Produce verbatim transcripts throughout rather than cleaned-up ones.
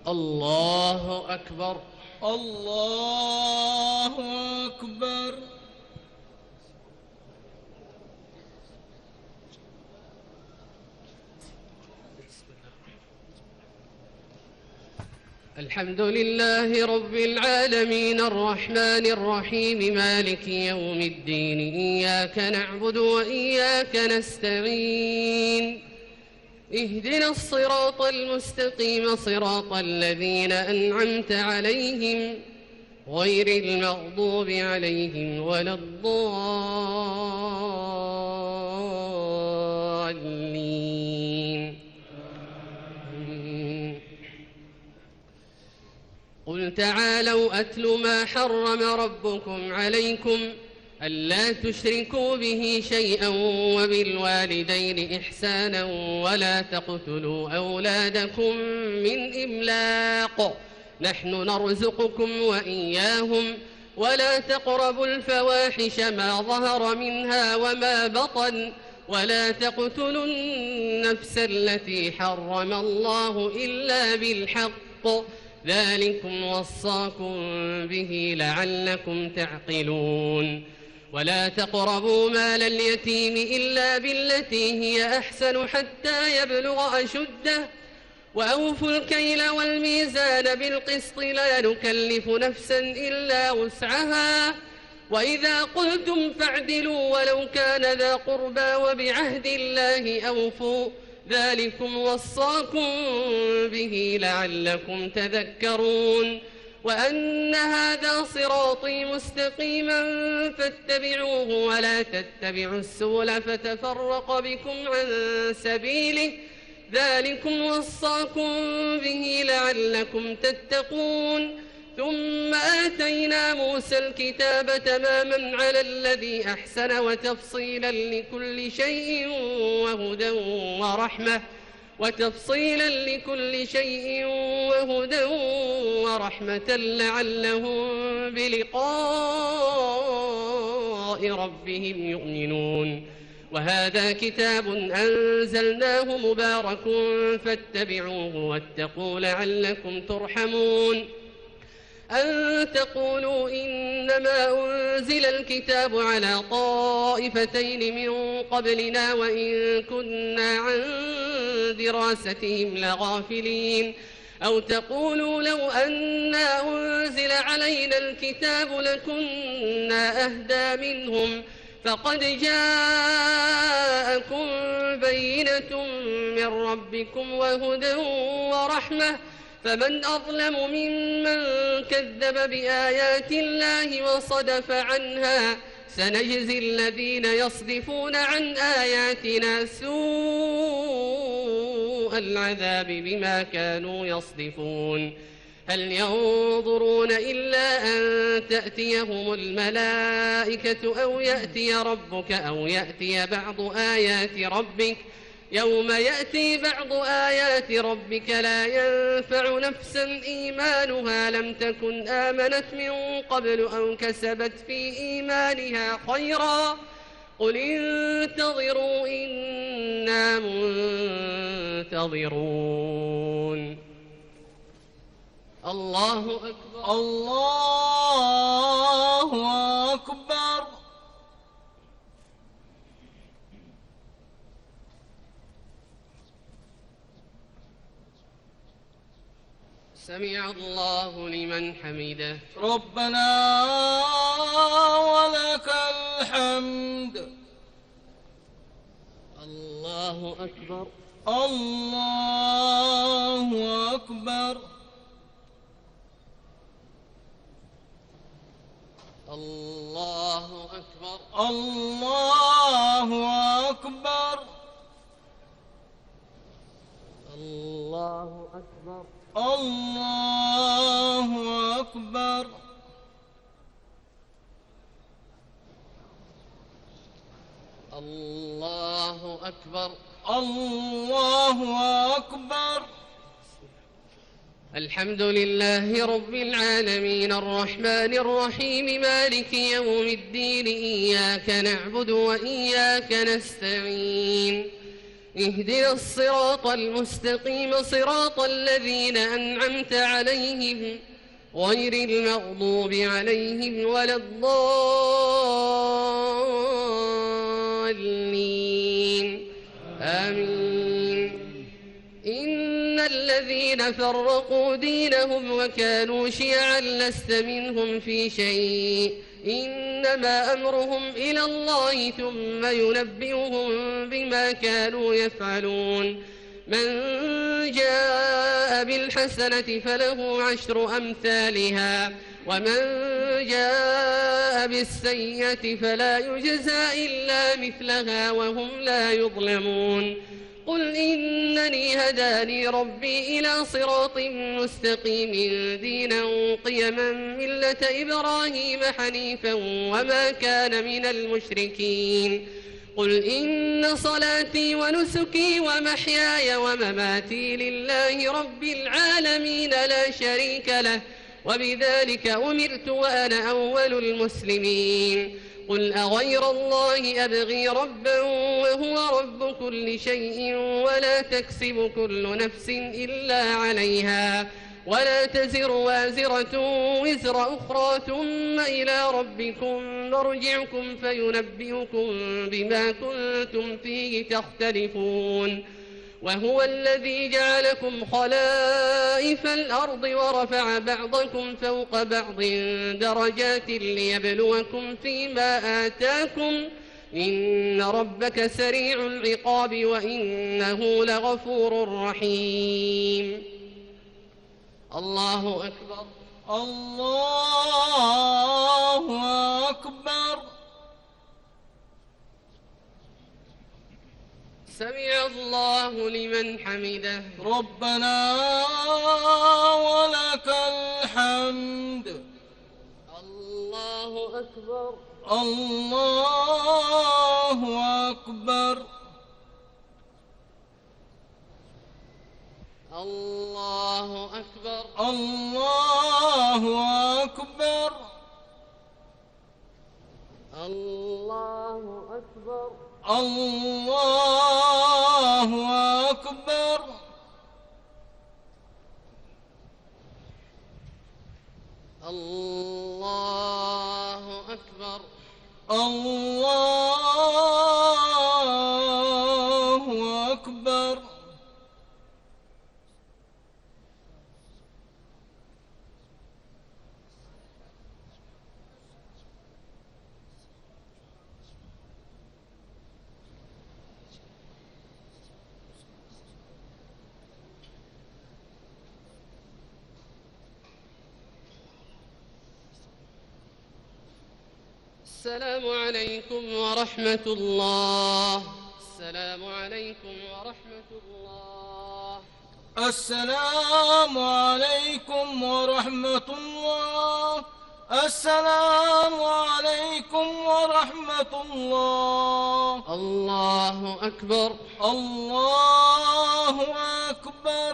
الله أكبر. الله أكبر. الحمد لله رب العالمين الرحمن الرحيم مالك يوم الدين إياك نعبد وإياك نستعين اهدنا الصراط المستقيم صراط الذين أنعمت عليهم غير المغضوب عليهم ولا الضالين. قل تعالوا أتل ما حرم ربكم عليكم ألا تشركوا به شيئا وبالوالدين إحسانا ولا تقتلوا أولادكم من إملاق نحن نرزقكم وإياهم ولا تقربوا الفواحش ما ظهر منها وما بطن ولا تقتلوا النفس التي حرم الله إلا بالحق ذلكم وصاكم به لعلكم تعقلون. ولا تقربوا مال اليتيم إلا بالتي هي أحسن حتى يبلغ أشده وأوفوا الكيل والميزان بالقسط لا نكلف نفسا إلا وسعها وإذا قلتم فاعدلوا ولو كان ذا قربى وبعهد الله أوفوا ذلكم وصاكم به لعلكم تذكرون. وأن هذا صراطي مستقيما فاتبعوه ولا تتبعوا السبل فتفرق بكم عن سبيله ذلكم وصاكم به لعلكم تتقون. ثم آتينا موسى الكتاب تماما على الذي أحسن وتفصيلا لكل شيء وهدى ورحمة وتفصيلا لكل شيء وهدى ورحمة لعلهم بلقاء ربهم يؤمنون. وهذا كتاب أنزلناه مبارك فاتبعوه واتقوا لعلكم ترحمون. أن تقولوا إنما أنزل الكتاب على طائفتين من قبلنا وإن كنا عن دراستهم لغافلين أو تقولوا لو أنا أنزل علينا الكتاب لكنا أهدى منهم فقد جاءكم بينة من ربكم وهدى ورحمة فمن أظلم ممن كذب بآيات الله وصدف عنها سنجزي الذين يصدفون عن آياتنا سوء العذاب بما كانوا يصدفون. هل ينظرون إلا أن تأتيهم الملائكة أو يأتي ربك أو يأتي بعض آيات ربك يوم يأتي بعض آيات ربك لا ينفع نفسا إيمانها لم تكن آمنت من قبل أو كسبت في إيمانها خيرا قل انتظروا إنا منتظرون. الله أكبر. الله أكبر. سمع الله لمن حمده. ربنا ولك الحمد. الله أكبر. الله أكبر. الله أكبر. الله أكبر. الله أكبر. الله أكبر. الله أكبر. الله أكبر. الحمد لله رب العالمين الرحمن الرحيم مالك يوم الدين إياك نعبد وإياك نستعين اهدنا الصراط المستقيم صراط الذين أنعمت عليهم غير المغضوب عليهم ولا الضالين آمين. إن الذين فرقوا دينهم وكانوا شيعا لست منهم في شيء إنما أمرهم إلى الله ثم ينبئهم بما كانوا يفعلون. من جاء بالحسنة فله عشر أمثالها ومن جاء بالسيئة فلا يجزى إلا مثلها وهم لا يظلمون. قل إنني هداني ربي إلى صراط مستقيم دينا قيما ملة إبراهيم حنيفا وما كان من المشركين. قل إن صلاتي ونسكي ومحياي ومماتي لله رب العالمين لا شريك له وبذلك أمرت وأنا أول المسلمين. قل أغير الله أبغي ربا وهو رب كل شيء ولا تكسب كل نفس إلا عليها ولا تزر وازرة وزر أخرى ثم إلى ربكم مرجعكم فينبئكم بما كنتم فيه تختلفون. وهو الذي جعلكم خلائف الأرض ورفع بعضكم فوق بعض درجات ليبلوكم فيما آتاكم إن ربك سريع العقاب وإنه لغفور رحيم. الله أكبر. الله أكبر. سمع الله لمن حمده. ربنا ولك الحمد. الله أكبر. الله أكبر. الله أكبر. الله أكبر. الله أكبر. الله أكبر. الله أكبر. الله أكبر. السلام عليكم ورحمة الله. السلام عليكم ورحمة الله. السلام عليكم ورحمة الله. السلام عليكم ورحمة الله. الله أكبر. الله أكبر.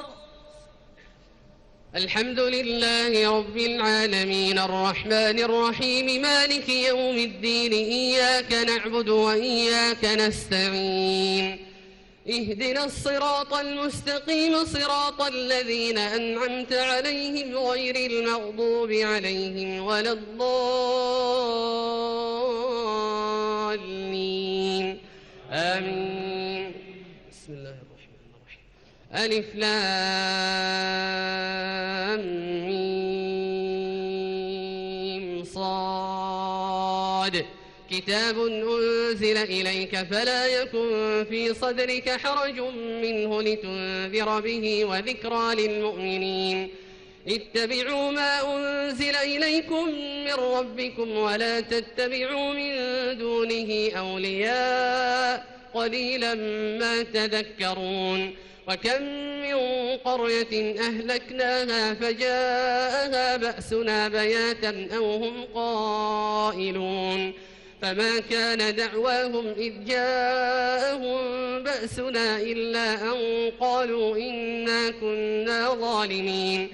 الحمد لله رب العالمين الرحمن الرحيم مالك يوم الدين إياك نعبد وإياك نستعين اهدنا الصراط المستقيم صراط الذين أنعمت عليهم غير المغضوب عليهم ولا الضالين آمين. بسم الله الرحمن الرحيم. ألف لام ميم صاد كتاب أنزل إليك فلا يكن في صدرك حرج منه لتنذر به وذكرى للمؤمنين. اتبعوا ما أنزل إليكم من ربكم ولا تتبعوا من دونه أولياء قليلا ما تذكرون. وكم من قرية أهلكناها فجاءها بأسنا بياتا أو هم قائلون فما كان دعواهم إذ جاءهم بأسنا إلا أن قالوا إنا كنا ظالمين.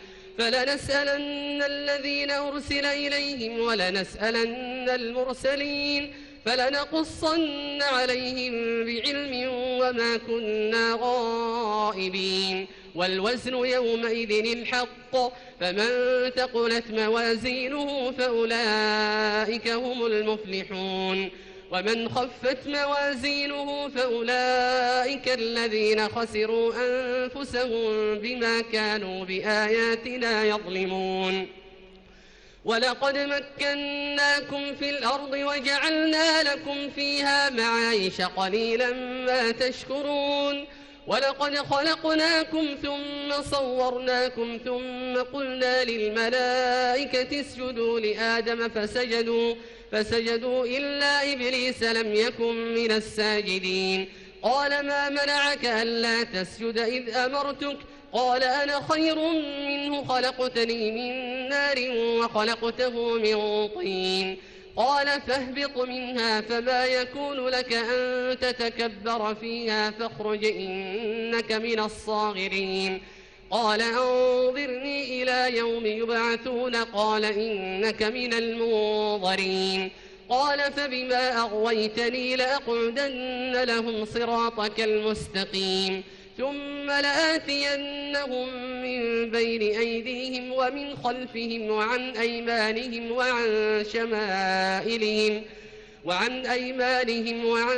فلنسألن الذين أرسل إليهم ولنسألن المرسلين فلنقصن عليهم بعلم وما كنا غائبين والوزن يومئذ الحق فمن ثقلت موازينه فأولئك هم المفلحون ومن خفت موازينه فأولئك الذين خسروا أنفسهم بما كانوا بآياتنا يظلمون ولقد مكناكم في الأرض وجعلنا لكم فيها معايش قليلا ما تشكرون ولقد خلقناكم ثم صورناكم ثم قلنا للملائكة اسجدوا لآدم فسجدوا فسجدوا إلا إبليس لم يكن من الساجدين قال ما منعك ألا تسجد إذ أمرتك قال أنا خير منه خلقتني من نار وخلقته من طين قال فاهبط منها فما يكون لك أن تتكبر فيها فاخرج إنك من الصاغرين قال أنظرني إلى يوم يبعثون قال إنك من المنظرين قال فبما أغويتني لأقعدن لهم صراطك المستقيم ثم لآتينهم من بين أيديهم ومن خلفهم وعن أيمانهم وعن شمائلهم وعن أيمانهم وعن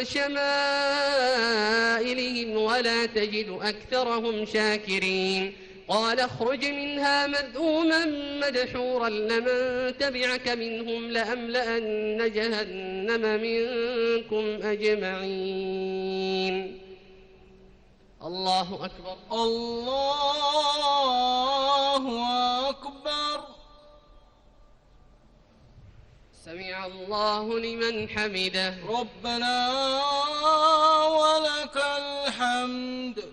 شمائلهم ولا تجد أكثرهم شاكرين قال اخرج منها مذءوما مدحورا لمن تبعك منهم لأملأن جهنم منكم أجمعين الله أكبر الله أكبر سمع الله لمن حمده ربنا ولك الحمد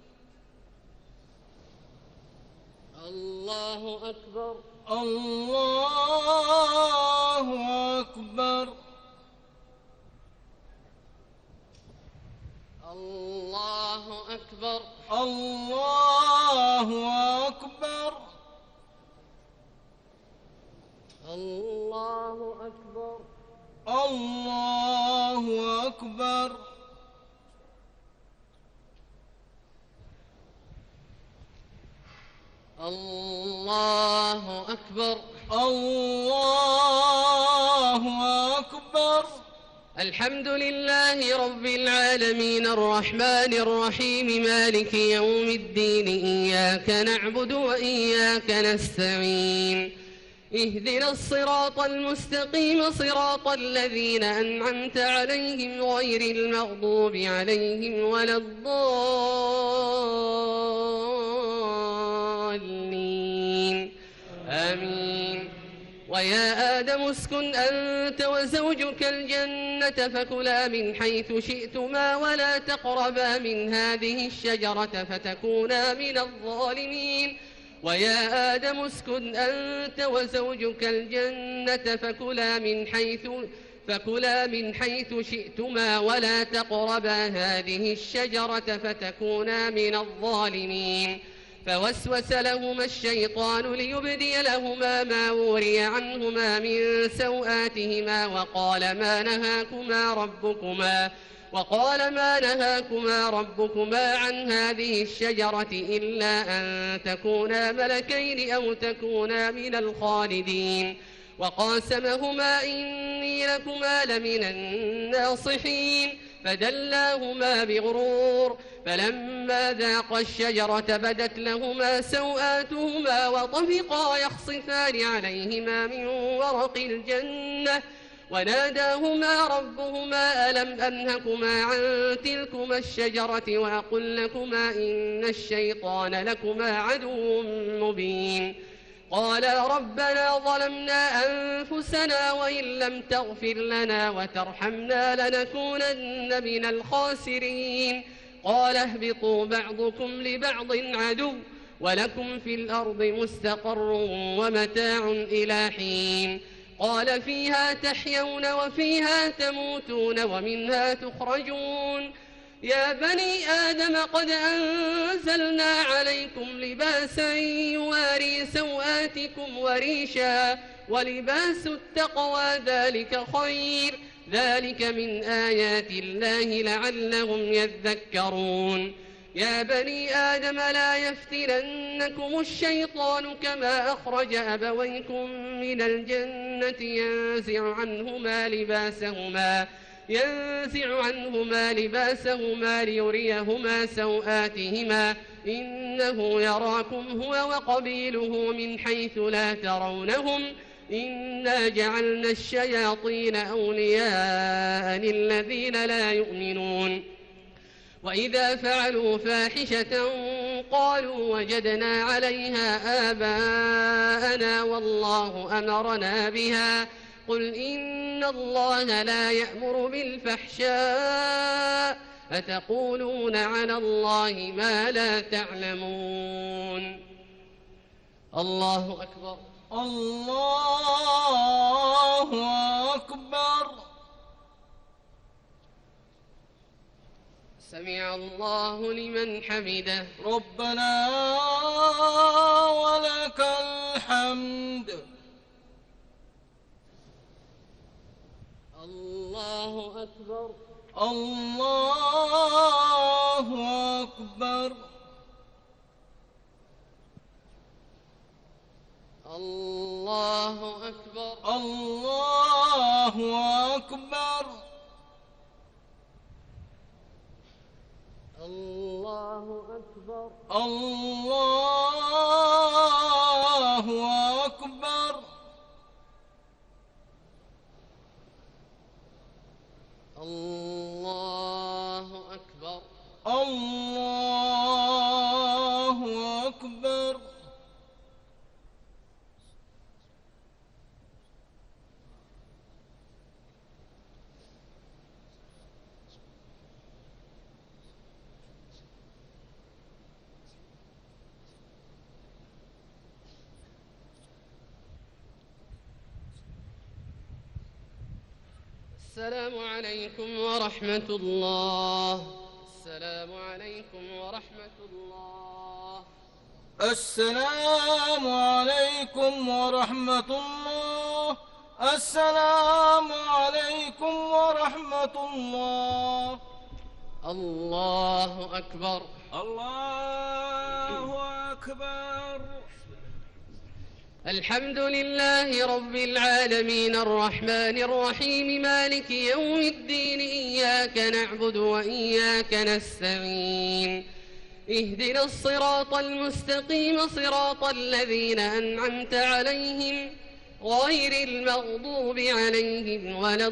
الله أكبر الله أكبر الله أكبر الله أكبر الله أكبر الله أكبر الله أكبر الله أكبر الحمد لله رب العالمين الرحمن الرحيم مالك يوم الدين إياك نعبد وإياك نستعين اهدنا الصراط المستقيم صراط الذين أنعمت عليهم غير المغضوب عليهم ولا الضالين آمين ويا آدم اسكن أنت وزوجك الجنة فكلا من حيث شئتما ولا تقربا من هذه الشجرة فتكونا من الظالمين ويا آدم اسكن أنت وزوجك الجنة فكلا من حيث فكلا من حيث شئتما ولا تقربا هذه الشجرة فتكونا من الظالمين فوسوس لهما الشيطان ليبدي لهما ما وري عنهما من سوآتهما وقال ما نهاكما ربكما وقال ما نهاكما ربكما عن هذه الشجرة إلا أن تكونا ملكين أو تكونا من الخالدين وقاسمهما إني لكما لمن الناصحين فدلاهما بغرور فلما ذاقا الشجرة بدت لهما سوآتهما وطفقا يخصفان عليهما من ورق الجنة وناداهما ربهما ألم أنهكما عن تلكما الشجرة وأقل لكما إن الشيطان لكما عدو مبين قالا ربنا ظلمنا أنفسنا وإن لم تغفر لنا وترحمنا لنكونن من الخاسرين قال اهبطوا بعضكم لبعض عدو ولكم في الأرض مستقر ومتاع إلى حين قال فيها تحيون وفيها تموتون ومنها تخرجون يا بني آدم قد أنزلنا عليكم لباسا يواري سوآتكم وريشا ولباس التقوى ذلك خير ذلك من آيات الله لعلهم يذكرون يا بني آدم لا يفتننكم الشيطان كما أخرج أبويكم من الجنة ينزع عنهما لباسهما ينزع عنهما لباسهما ليريهما سوآتهما إنه يراكم هو وقبيله من حيث لا ترونهم إنا جعلنا الشياطين أولياء للذين لا يؤمنون وإذا فعلوا فاحشة قالوا وجدنا عليها آباءنا والله أمرنا بها قل إن الله لا يأمر بالفحشاء أتقولون على الله ما لا تعلمون الله أكبر الله أكبر. سمع الله لمن حمده ربنا ولك الحمد. الله أكبر الله أكبر. الله أكبر الله أكبر. الله أكبر الله أكبر. الله أكبر الله أكبر. السلام عليكم ورحمة الله. السلام عليكم ورحمة الله. السلام عليكم ورحمة الله. السلام عليكم ورحمة الله. الله أكبر الله أكبر. الحمد لله رب العالمين الرحمن الرحيم مالك يوم الدين إياك نعبد وإياك نستعين اهدنا الصراط المستقيم صراط الذين أنعمت عليهم غير المغضوب عليهم ولا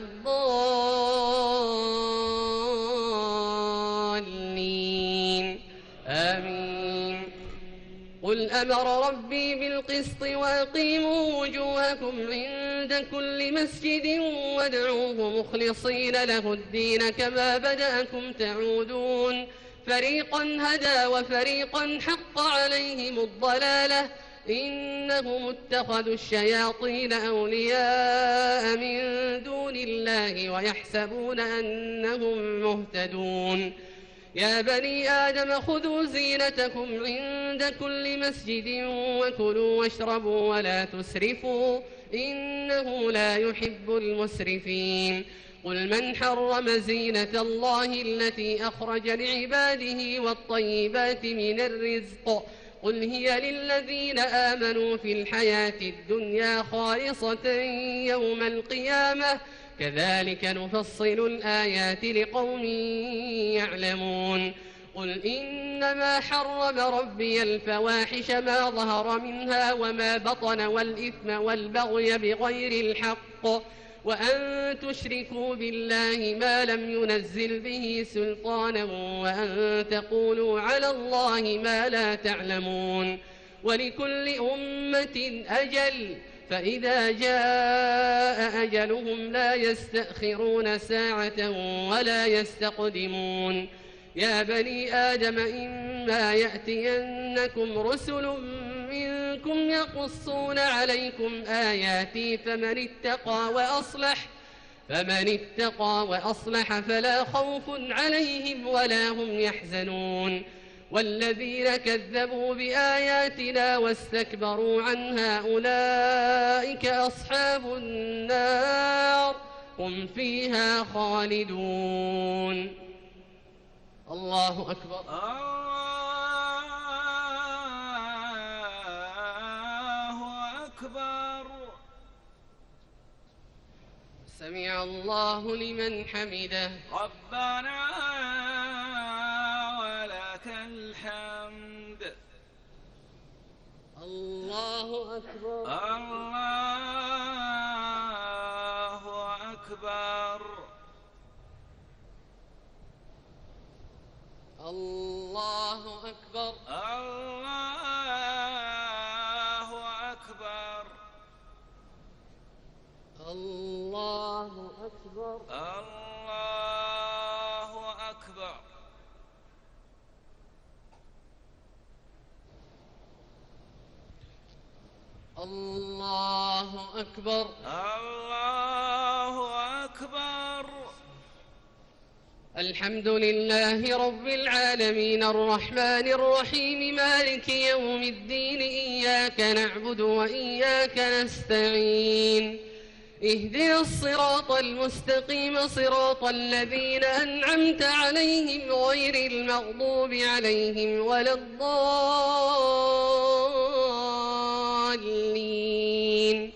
الضالين آمين. قل أمر ربي بالقسط وأقيموا وجوهكم عند كل مسجد وادعوه مخلصين له الدين كما بدأكم تعودون فريقا هدى وفريقا حق عليهم الضلالة إنهم اتخذوا الشياطين أولياء من دون الله ويحسبون أنهم مهتدون يا بني آدم خذوا زينتكم عند كل مسجد وكلوا واشربوا ولا تسرفوا إنه لا يحب المسرفين قل من حرم زينة الله التي أخرج لعباده والطيبات من الرزق قل هي للذين آمنوا في الحياة الدنيا خالصة يوم القيامة كذلك نفصل الآيات لقوم يعلمون قل إنما حرم ربي الفواحش ما ظهر منها وما بطن والإثم والبغي بغير الحق وأن تشركوا بالله ما لم ينزل به سلطانا وأن تقولوا على الله ما لا تعلمون ولكل أمة أجل فإذا جاء أجلهم لا يستأخرون ساعة ولا يستقدمون يا بني آدم إما يأتينكم رسل منكم يقصون عليكم آياتي فمن اتقى وأصلح فمن اتقى وأصلح فلا خوف عليهم ولا هم يحزنون والذين كذبوا بآياتنا واستكبروا عنها أولئك أصحاب النار هم فيها خالدون. الله أكبر. الله أكبر. سمع الله لمن حمده. ربنا ولك الحمد. الله أكبر. الله أكبر. الله أكبر. الله أكبر. الله أكبر. الله أكبر. الله أكبر. الله أكبر. الحمد لله رب العالمين الرحمن الرحيم مالك يوم الدين إياك نعبد وإياك نستعين اهدنا الصراط المستقيم صراط الذين أنعمت عليهم غير المغضوب عليهم ولا الضالين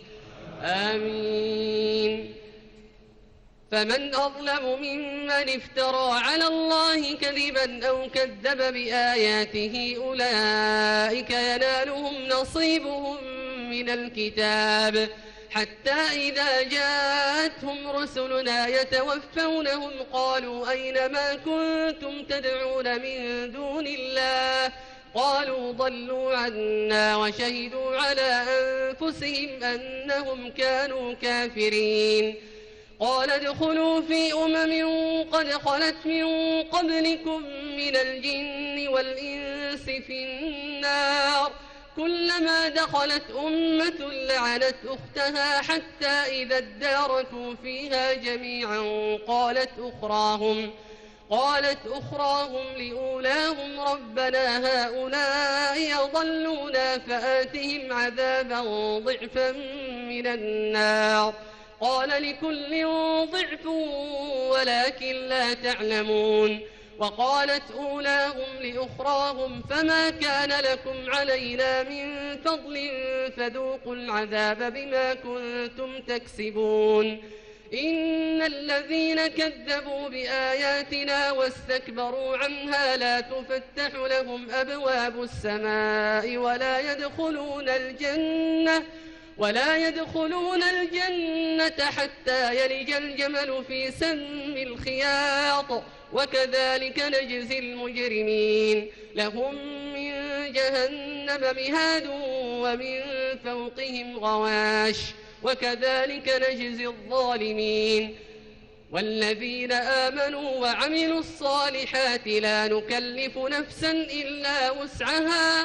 آمين. فمن أظلم ممن افترى على الله كذبا أو كذب بآياته أولئك ينالهم نصيبهم من الكتاب حتى إذا جاءتهم رسلنا يتوفونهم قالوا أين ما كنتم تدعون من دون الله قالوا ضلوا عنا وشهدوا على أنفسهم أنهم كانوا كافرين. قال ادخلوا في أمم قد خلت من قبلكم من الجن والإنس في النار كلما دخلت أمة لعنت أختها حتى إذا اداركوا فيها جميعا قالت أخراهم قالت أخراهم لأولاهم ربنا هؤلاء أضلونا فآتهم عذابا ضعفا من النار قال لكل ضعف ولكن لا تعلمون. وقالت أولاهم لأخراهم فما كان لكم علينا من فضل فذوقوا العذاب بما كنتم تكسبون. إن الذين كذبوا بآياتنا واستكبروا عنها لا تفتح لهم أبواب السماء ولا يدخلون الجنة ولا يدخلون الجنة حتى يلج الجمل في سم الخياط وكذلك نجزي المجرمين. لهم من جهنم مهاد ومن فوقهم غواش وكذلك نجزي الظالمين. والذين آمنوا وعملوا الصالحات لا نكلف نفسا إلا وسعها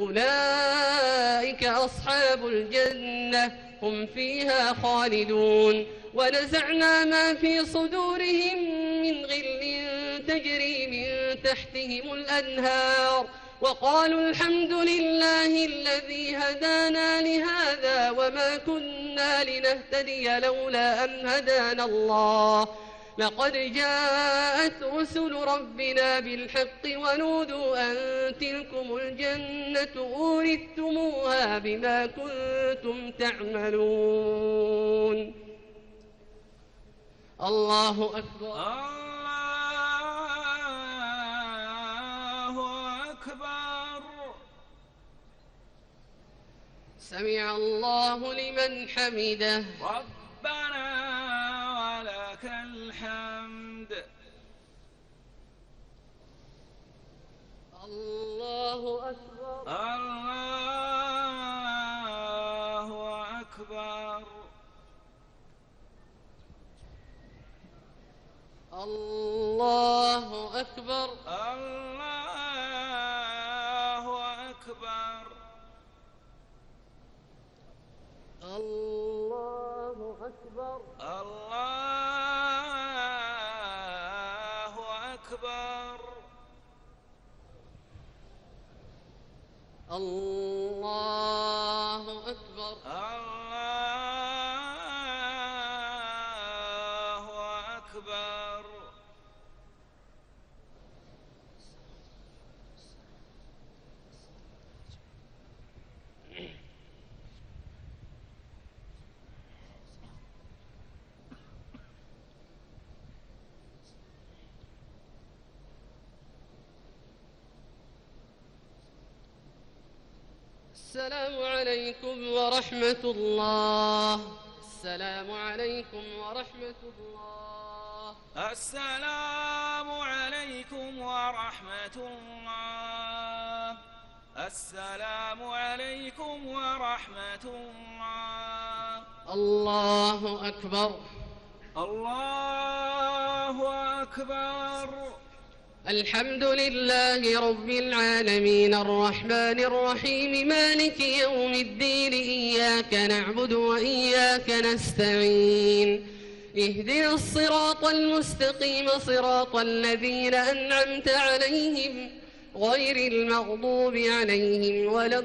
أولئك أصحاب الجنة هم فيها خالدون. ونزعنا ما في صدورهم من غل تجري من تحتهم الأنهار وقالوا الحمد لله الذي هدانا لهذا وما كنا لنهتدي لولا أن هدانا الله لقد جاءت رسل ربنا بالحق ونودوا أن تلكم الجنة أورثتموها بما كنتم تعملون. الله أكبر. الله أكبر. سمع الله لمن حمده. ربنا ولك الحمد. الله أكبر. الله أكبر. الله أكبر. الله أكبر. الله أكبر. الله أكبر. الله أكبر. الله أكبر. السلام عليكم ورحمة الله. السلام عليكم ورحمة الله. السلام عليكم ورحمة الله. السلام عليكم ورحمة الله. الله أكبر. الله أكبر. الحمد لله رب العالمين الرحمن الرحيم مالك يوم الدين إياك نعبد وإياك نستعين اهدنا الصراط المستقيم صراط الذين أنعمت عليهم غير المغضوب عليهم ولا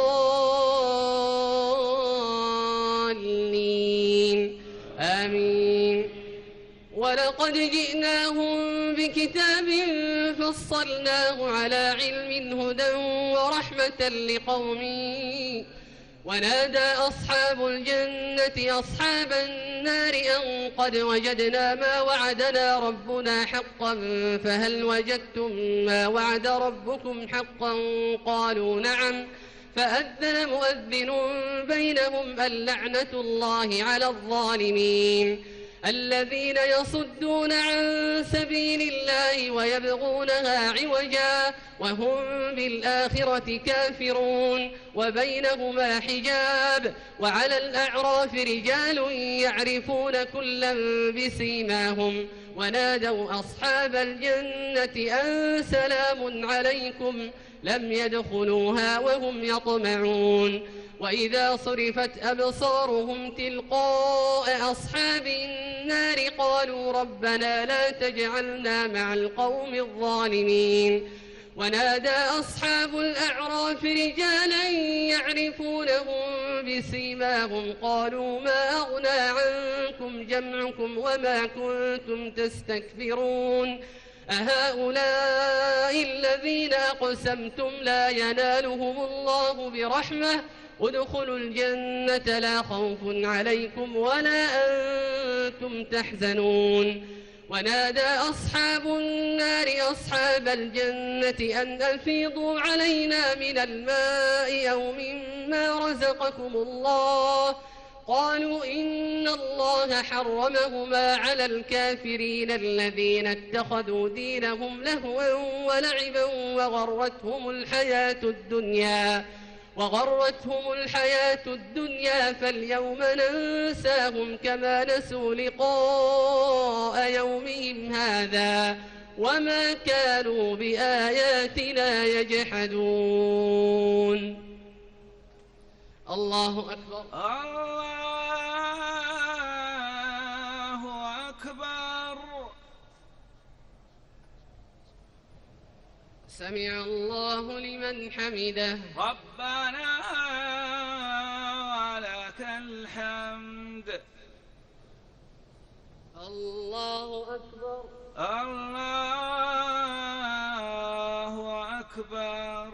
الضالين آمين. ولقد جئناهم بكتاب فصلناه على علم هدى ورحمة لقوم. ونادى أصحاب الجنة أصحاب النار أن قد وجدنا ما وعدنا ربنا حقا فهل وجدتم ما وعد ربكم حقا قالوا نعم فأذن مؤذن بينهم اللعنة الله على الظالمين الذين يصدون عن سبيل الله ويبغونها عوجا وهم بالآخرة كافرون وبينهما حجاب. وعلى الأعراف رجال يعرفون كلا بسيماهم ونادوا أصحاب الجنة أن سلام عليكم لم يدخلوها وهم يطمعون. وإذا صرفت أبصارهم تلقاء أصحاب النار قالوا ربنا لا تجعلنا مع القوم الظالمين. ونادى أصحاب الأعراف رجالا يعرفونهم بسيماهم قالوا ما أغنى عنكم جمعكم وما كنتم تستكبرون أهؤلاء الذين أقسمتم لا ينالهم الله برحمة ادخلوا الجنة لا خوف عليكم ولا أنتم تحزنون. ونادى أصحاب النار أصحاب الجنة أن أفيضوا علينا من الماء أو مما رزقكم الله قالوا إن الله حرمهما على الكافرين الذين اتخذوا دينهم لهوا ولعبا وغرتهم الحياة الدنيا وغرتهم الحياة الدنيا فاليوم ننساهم كما نسوا لقاء يومهم هذا وما كانوا بآياتنا يجحدون. الله أكبر. الله أكبر. سمع الله لمن حمده. ربنا ولك الحمد. الله أكبر. الله أكبر.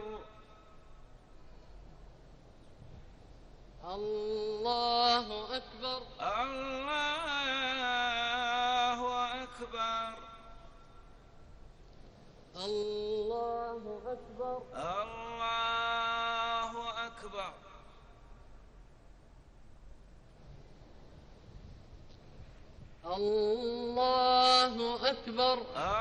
الله أكبر. الله أكبر. الله أكبر. الله أكبر. الله أكبر.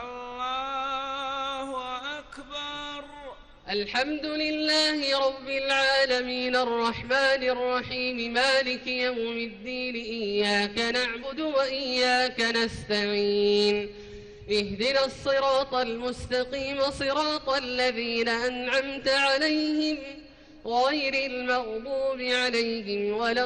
الله أكبر. الحمد لله رب العالمين الرحمن الرحيم مالك يوم الدين إياك نعبد وإياك نستعين اهدنا الصراط المستقيم صراط الذين أنعمت عليهم غير المغضوب عليهم ولا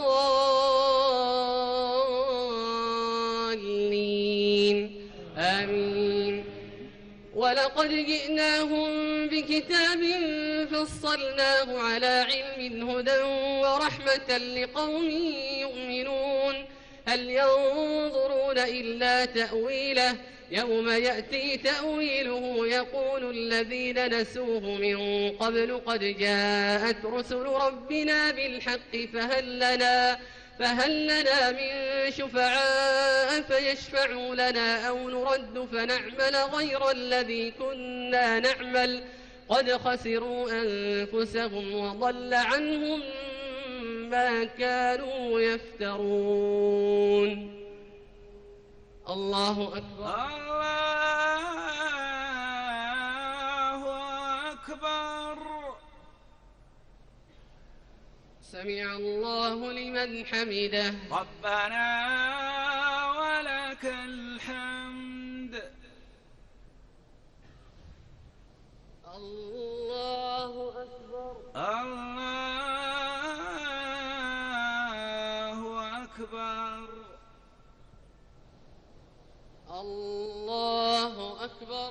الضالين آمين. ولقد جئناهم بكتاب فصلناه على علم هدى ورحمة لقوم يؤمنون هل ينظرون إلا تأويله يوم يأتي تأويله يقول الذين نسوه من قبل قد جاءت رسل ربنا بالحق فهل لنا فهل لنا من شفعاء فيشفعوا لنا أو نرد فنعمل غير الذي كنا نعمل قد خسروا أنفسهم وضل عنهم ما كانوا يفترون. الله أكبر. الله أكبر. سمع الله لمن حمده. ربنا ولك الحمد. الله أكبر. الله أكبر. الله أكبر.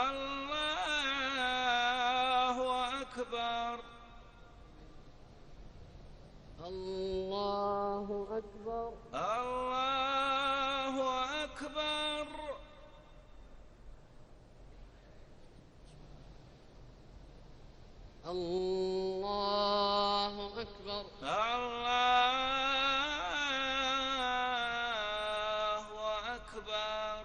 الله أكبر. الله أكبر. الله أكبر. الله أكبر. الله أكبر.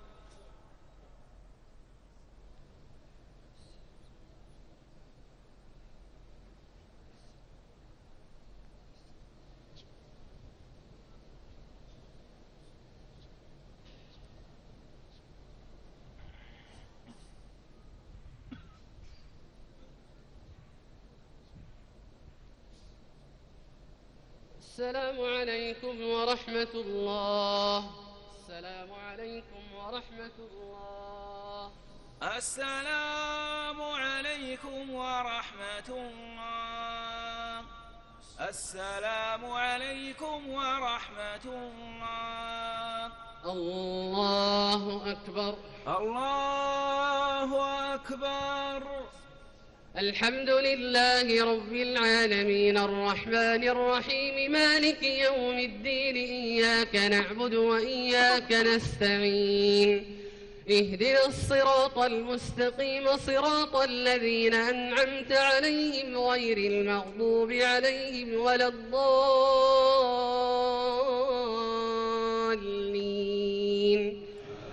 السلام عليكم ورحمة الله. السلام عليكم ورحمة الله. السلام عليكم ورحمة الله. السلام عليكم ورحمة الله. الله أكبر. الله أكبر. الحمد لله رب العالمين الرحمن الرحيم مالك يوم الدين إياك نعبد وإياك نستعين اهدنا الصراط المستقيم صراط الذين أنعمت عليهم غير المغضوب عليهم ولا الضالين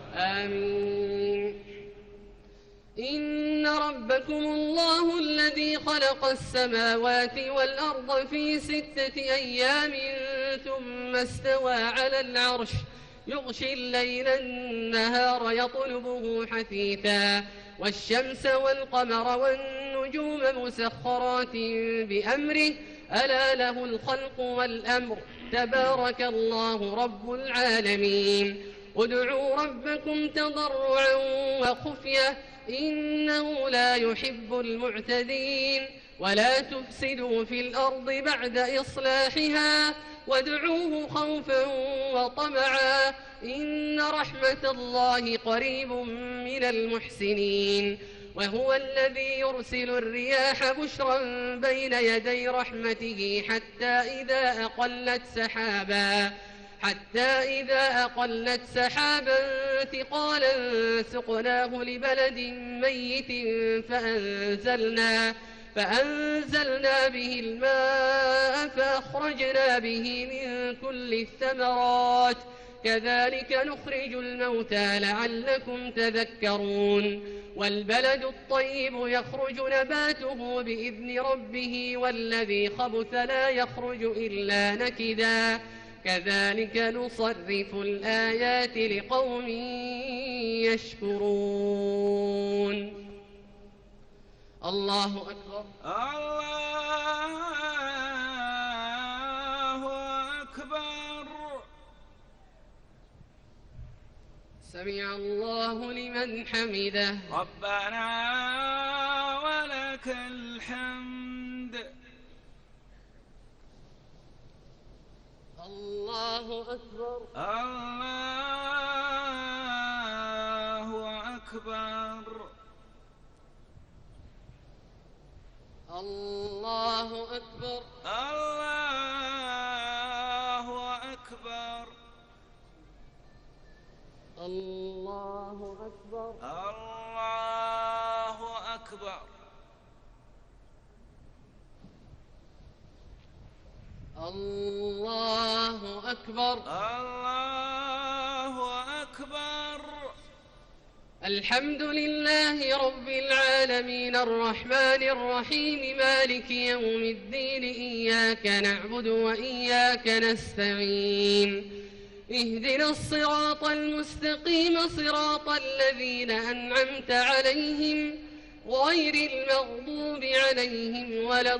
آمين. إن ربكم الله الذي خلق السماوات والأرض في ستة أيام ثم استوى على العرش يغشي الليل النهار يطلبه حثيثا والشمس والقمر والنجوم مسخرات بأمره ألا له الخلق والأمر تبارك الله رب العالمين. ادعوا ربكم تضرعا وخفية إنه لا يحب المعتدين ولا تفسدوا في الأرض بعد إصلاحها وادعوه خوفا وطمعا إن رحمة الله قريب من المحسنين. وهو الذي يرسل الرياح بشرا بين يدي رحمته حتى إذا أقلت سحابا حتى إذا أقلت سحابا ثقالا سقناه لبلد ميت فأنزلنا فأنزلنا به الماء فأخرجنا به من كل الثمرات كذلك نخرج الموتى لعلكم تذكرون. والبلد الطيب يخرج نباته بإذن ربه والذي خبث لا يخرج إلا نكدا كذلك نصرف الآيات لقوم يشكرون. الله أكبر. الله أكبر. سمع الله لمن حمده. ربنا ولك الحمد. الله أكبر. الله أكبر. الله أكبر. الله أكبر. الله أكبر. الله أكبر. الله أكبر. الله أكبر. الحمد لله رب العالمين الرحمن الرحيم مالك يوم الدين إياك نعبد وإياك نستعين اهدنا الصراط المستقيم صراط الذين أنعمت عليهم غير المغضوب عليهم ولا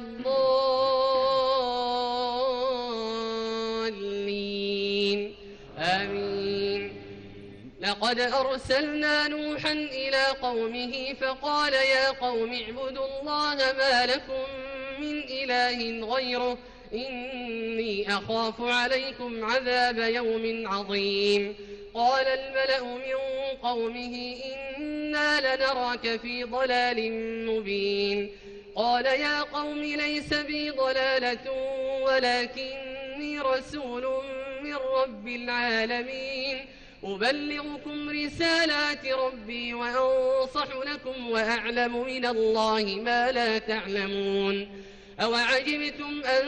الضالين آمين. لقد أرسلنا نوحا إلى قومه فقال يا قوم اعبدوا الله ما لكم من إله غيره إني أخاف عليكم عذاب يوم عظيم. قال الملأ من قومه إنا لنراك في ضلال مبين. قال يا قوم ليس بي ضلالة ولكني رسول من رب العالمين أبلغكم رسالات ربي وأنصح لكم وأعلم من الله ما لا تعلمون. أوعجبتم أن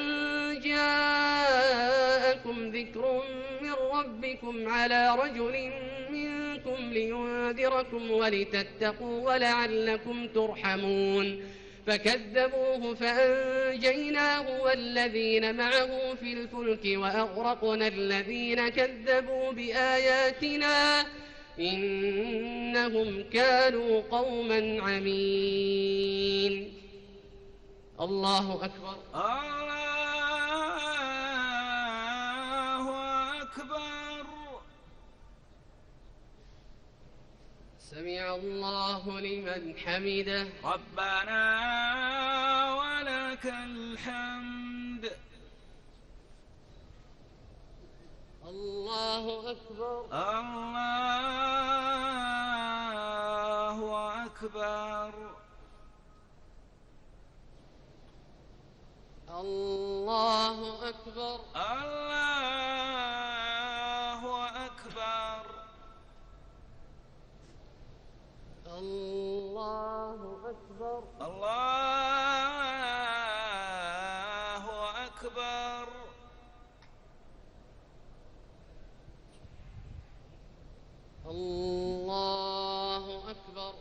جاءكم ذكر من ربكم على رجل منكم لينذركم ولتتقوا ولعلكم ترحمون. فكذبوه فأنجيناه والذين معه في الفلك وأغرقنا الذين كذبوا بآياتنا إنهم كانوا قوما عمين. الله أكبر. الله أكبر. سمع الله لمن حمده. ربنا ولك الحمد. الله أكبر. الله أكبر. الله أكبر. الله أكبر. الله أكبر. الله أكبر. الله أكبر.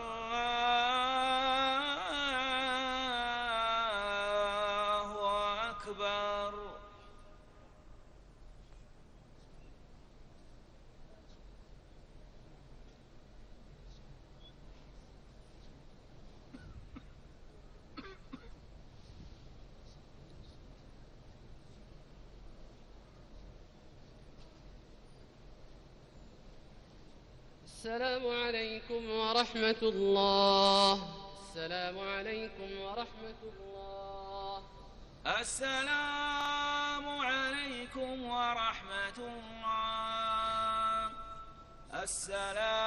الله أكبر. السلام عليكم ورحمة الله. السلام عليكم ورحمة الله. السلام عليكم ورحمة الله. السلام